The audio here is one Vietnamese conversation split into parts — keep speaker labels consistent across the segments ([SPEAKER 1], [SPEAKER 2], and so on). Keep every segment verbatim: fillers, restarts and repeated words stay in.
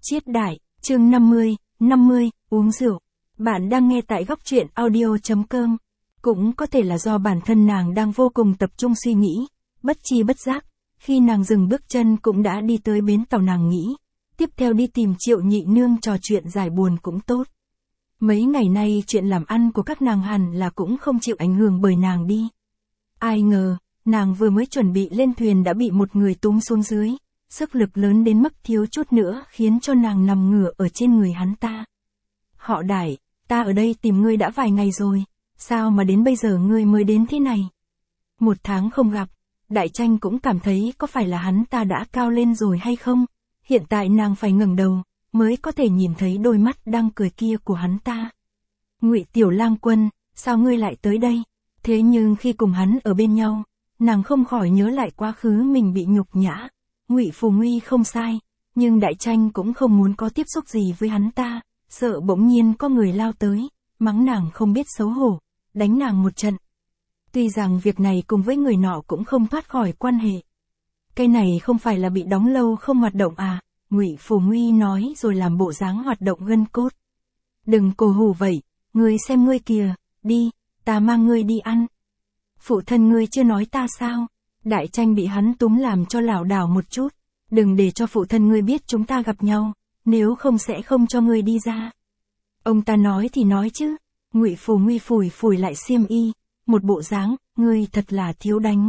[SPEAKER 1] Chiết đại, chương năm mươi, năm mươi, uống rượu. Bạn đang nghe tại góc truyện audio chấm com. Cũng có thể là do bản thân nàng đang vô cùng tập trung suy nghĩ, bất chi bất giác, khi nàng dừng bước chân cũng đã đi tới bến tàu. Nàng nghĩ, tiếp theo đi tìm Triệu Nhị Nương trò chuyện giải buồn cũng tốt. Mấy ngày nay chuyện làm ăn của các nàng hẳn là cũng không chịu ảnh hưởng bởi nàng đi. Ai ngờ, nàng vừa mới chuẩn bị lên thuyền đã bị một người túm xuống dưới, sức lực lớn đến mức thiếu chút nữa khiến cho nàng nằm ngửa ở trên người hắn ta. Họ Đại, ta ở đây tìm ngươi đã vài ngày rồi, sao mà đến bây giờ ngươi mới đến thế này? Một tháng không gặp, Đại Tranh cũng cảm thấy có phải là hắn ta đã cao lên rồi hay không? Hiện tại nàng phải ngẩng đầu, mới có thể nhìn thấy đôi mắt đang cười kia của hắn ta. Ngụy Tiểu Lang Quân, sao ngươi lại tới đây? Thế nhưng khi cùng hắn ở bên nhau, nàng không khỏi nhớ lại quá khứ mình bị nhục nhã. Ngụy Phù Nguy không sai, nhưng Đại Tranh cũng không muốn có tiếp xúc gì với hắn ta, sợ bỗng nhiên có người lao tới, mắng nàng không biết xấu hổ, đánh nàng một trận. Tuy rằng việc này cùng với người nọ cũng không thoát khỏi quan hệ. Cái này không phải là bị đóng lâu không hoạt động à? Ngụy Phù Nguy nói rồi làm bộ dáng hoạt động gân cốt. Đừng cổ hủ vậy, ngươi xem ngươi kìa, đi, ta mang ngươi đi ăn. Phụ thân ngươi chưa nói ta sao? Đại Tranh bị hắn túm làm cho lảo đảo một chút. Đừng để cho phụ thân ngươi biết chúng ta gặp nhau, nếu không sẽ không cho ngươi đi ra. Ông ta nói thì nói chứ. Ngụy Phù Nguy phủi phủi lại xiêm y, một bộ dáng, ngươi thật là thiếu đánh.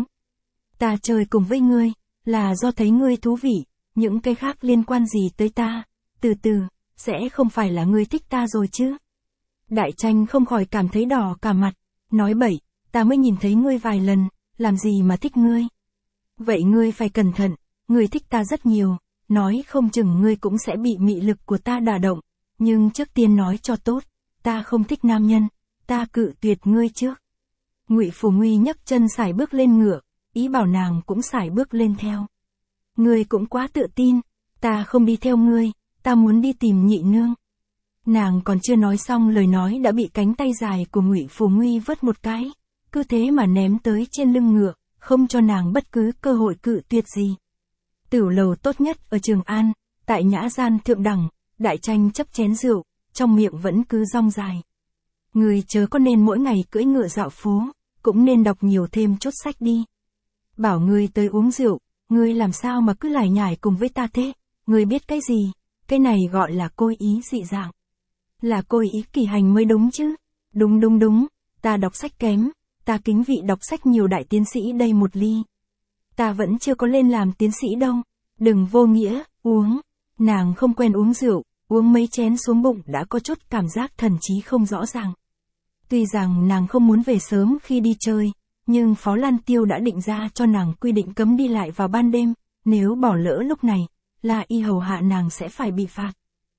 [SPEAKER 1] Ta chơi cùng với ngươi, là do thấy ngươi thú vị, những cái khác liên quan gì tới ta, từ từ, sẽ không phải là ngươi thích ta rồi chứ. Đại Tranh không khỏi cảm thấy đỏ cả mặt, nói bậy, ta mới nhìn thấy ngươi vài lần, làm gì mà thích ngươi. Vậy ngươi phải cẩn thận, ngươi thích ta rất nhiều, nói không chừng ngươi cũng sẽ bị mị lực của ta đả động, nhưng trước tiên nói cho tốt, ta không thích nam nhân, ta cự tuyệt ngươi trước. Ngụy Phù Nguy nhấc chân sải bước lên ngựa, ý bảo nàng cũng sải bước lên theo. Ngươi cũng quá tự tin, ta không đi theo ngươi, ta muốn đi tìm Nhị Nương. Nàng còn chưa nói xong lời nói đã bị cánh tay dài của Ngụy Phù Nguy vớt một cái, cứ thế mà ném tới trên lưng ngựa, không cho nàng bất cứ cơ hội cự tuyệt gì. Tửu lầu tốt nhất ở Trường An, tại nhã gian thượng đẳng, Đại Tranh chấp chén rượu, trong miệng vẫn cứ rong dài. Người chớ có nên mỗi ngày cưỡi ngựa dạo phố, cũng nên đọc nhiều thêm chút sách đi. Bảo ngươi tới uống rượu, ngươi làm sao mà cứ lải nhải cùng với ta thế? Ngươi biết cái gì? Cái này gọi là côi ý dị dạng. Là côi ý kỳ hành mới đúng chứ? Đúng đúng đúng, ta đọc sách kém, ta kính vị đọc sách nhiều đại tiến sĩ đây một ly. Ta vẫn chưa có lên làm tiến sĩ đâu, đừng vô nghĩa, uống. Nàng không quen uống rượu, uống mấy chén xuống bụng đã có chút cảm giác thần trí không rõ ràng. Tuy rằng nàng không muốn về sớm khi đi chơi, nhưng Phó Lan Tiêu đã định ra cho nàng quy định cấm đi lại vào ban đêm, nếu bỏ lỡ lúc này, là y hầu hạ nàng sẽ phải bị phạt.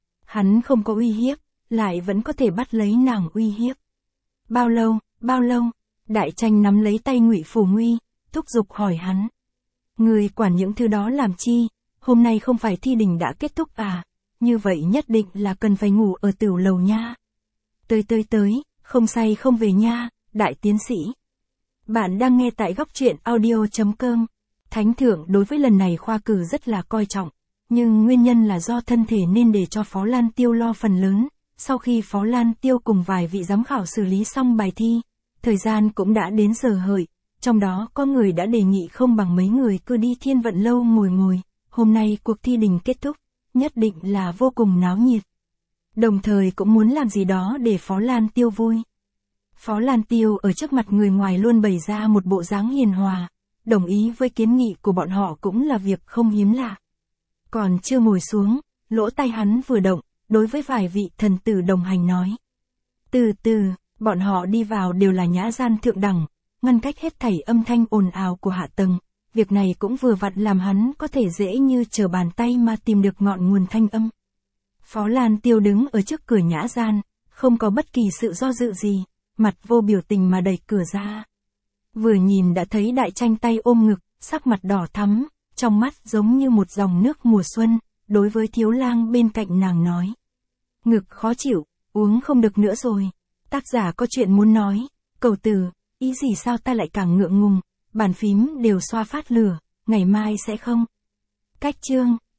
[SPEAKER 1] Hắn không có uy hiếp, lại vẫn có thể bắt lấy nàng uy hiếp. Bao lâu, bao lâu? Đại Tranh nắm lấy tay Ngụy Phù Nguy, thúc giục hỏi hắn. Người quản những thứ đó làm chi? Hôm nay không phải thi đình đã kết thúc à? Như vậy nhất định là cần phải ngủ ở tửu lầu nha. Tới tới tới, không say không về nha, đại tiến sĩ. Bạn đang nghe tại góc truyện audio chấm com. Thánh thượng đối với lần này khoa cử rất là coi trọng, nhưng nguyên nhân là do thân thể nên để cho Phó Lan Tiêu lo phần lớn. Sau khi Phó Lan Tiêu cùng vài vị giám khảo xử lý xong bài thi, thời gian cũng đã đến giờ hợi, trong đó có người đã đề nghị không bằng mấy người cứ đi Thiên Vận Lâu ngồi ngồi, hôm nay cuộc thi đình kết thúc, nhất định là vô cùng náo nhiệt. Đồng thời cũng muốn làm gì đó để Phó Lan Tiêu vui. Phó Lan Tiêu ở trước mặt người ngoài luôn bày ra một bộ dáng hiền hòa, đồng ý với kiến nghị của bọn họ cũng là việc không hiếm lạ. Còn chưa ngồi xuống, lỗ tai hắn vừa động, đối với vài vị thần tử đồng hành nói. Từ từ, bọn họ đi vào đều là nhã gian thượng đẳng, ngăn cách hết thảy âm thanh ồn ào của hạ tầng, việc này cũng vừa vặn làm hắn có thể dễ như trở bàn tay mà tìm được ngọn nguồn thanh âm. Phó Lan Tiêu đứng ở trước cửa nhã gian, không có bất kỳ sự do dự gì, mặt vô biểu tình mà đẩy cửa ra. Vừa nhìn đã thấy Đại Tranh tay ôm ngực, sắc mặt đỏ thắm, trong mắt giống như một dòng nước mùa xuân, đối với Thiếu Lang bên cạnh nàng nói. Ngực khó chịu, uống không được nữa rồi. Tác giả có chuyện muốn nói, cầu từ, ý gì sao ta lại càng ngượng ngùng, bàn phím đều xoa phát lửa, ngày mai sẽ không. Cách chương.